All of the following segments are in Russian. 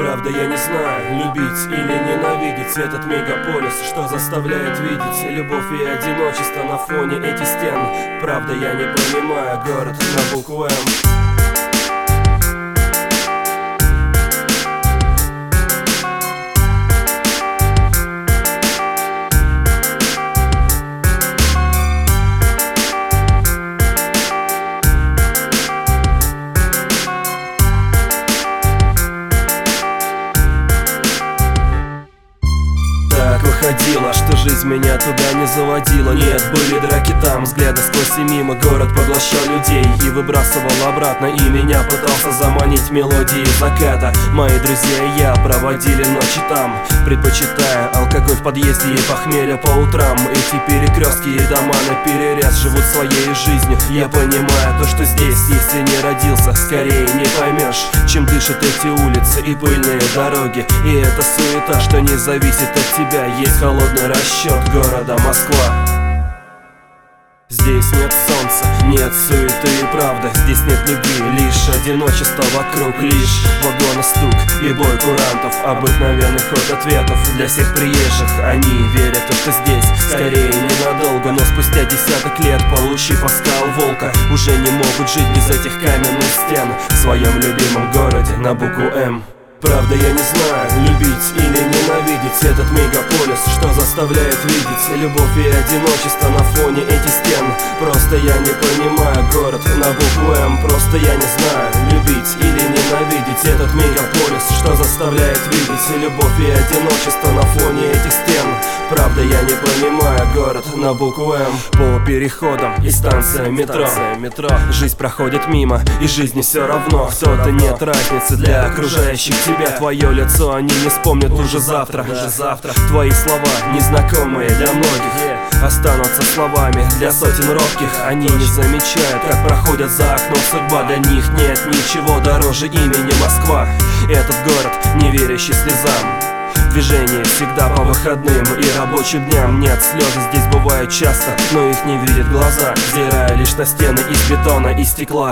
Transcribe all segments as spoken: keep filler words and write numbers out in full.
Правда, я не знаю, любить или ненавидеть этот мегаполис, что заставляет видеть любовь и одиночество на фоне этих стен. Правда, я не понимаю город на букву М. Выходило, что жизнь меня туда не заводила. Нет, были драки там, взгляды сквозь и мимо. Город поглощал людей и выбрасывал обратно. И меня пытался заманить мелодии заката. Мои друзья и я проводили ночи там, предпочитая алкоголь в подъезде и похмелье по утрам. Эти перекрестки и дома наперерез живут своей жизнью. Я понимаю то, что здесь, если не родился, скорее не поймешь, чем дышат эти улицы и пыльные дороги. И эта суета, что не зависит от тебя. Есть холодный расчет города Москва. Здесь нет солнца, нет суеты и правды. Здесь нет любви, лишь одиночество вокруг. Лишь вагона стук и бой курантов. Обыкновенный ход ответов для всех приезжих. Они верят, что здесь скорее ненадолго. Но спустя десяток лет, получив оскал волка, уже не могут жить без этих каменных стен в своем любимом городе на букву М. Правда, я не знаю, любить или ненавидеть этот мегаполис, что заставляет видеть любовь и одиночество на фоне этих стен. Просто я не понимаю город на букву М. Просто я не знаю, любить или ненавидеть этот мегаполис, что заставляет видеть любовь и одиночество на фоне этих стен. Правда, я не понимаю город на букву М. По переходам и станция метро, метро. Жизнь проходит мимо, и жизни все равно. Кто-то нет разницы для окружающих тебя. Твое лицо они не вспомнят уже завтра, уже завтра. Твои слова, незнакомые для многих, останутся словами для сотен робких. Они не замечают, как проходят за окном судьба. Для них нет ничего дороже имени Москва. Этот город, не верящий слезам. Движение всегда по выходным и рабочим дням. Нет, слезы здесь бывают часто, но их не видят глаза, взирая лишь на стены из бетона и стекла.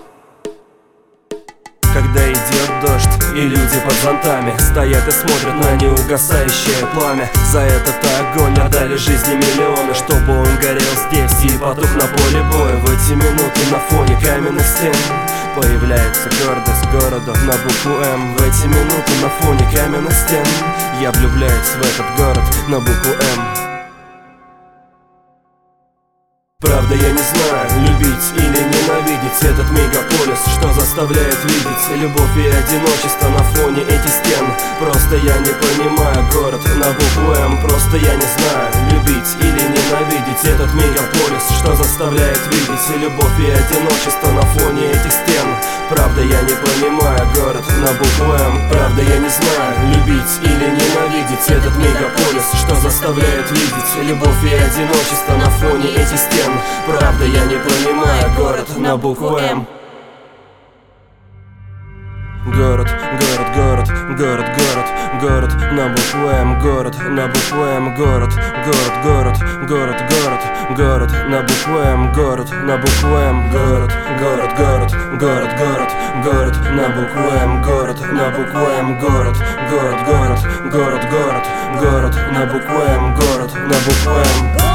Когда идет дождь, и люди под зонтами стоят и смотрят на неугасающее пламя. За этот огонь отдали жизни миллионы, чтобы он горел здесь и потух на поле боя. В эти минуты на фоне каменных стен появляется гордость города на букву М. В эти минуты на фоне каменных стен я влюбляюсь в этот город на букву М. Правда, я не знаю, любить или ненавидеть этот мегаполис, что заставляет видеть любовь и одиночество на фоне этих стен. Просто я не понимаю город на букву М. Просто я не знаю, любить или ненавидеть этот мегаполис, что заставляет видеть любовь и одиночество на фоне этих стен. Правда, я не понимаю город на букву М. Правда, я не знаю, любить или ненавидеть этот мегаполис, что заставляет видеть любовь и одиночество на фоне этих стен. Правда, я не понимаю город на букву М. Город, город, город, город, город, город на букву М. Город на букву М. Город, город, город, город, город, город на букву М. Город на букву М. Город, город, город, город, город, город на букву М. Город на букву М. Город, город, город, город, город, город на букву М. Город на букву М.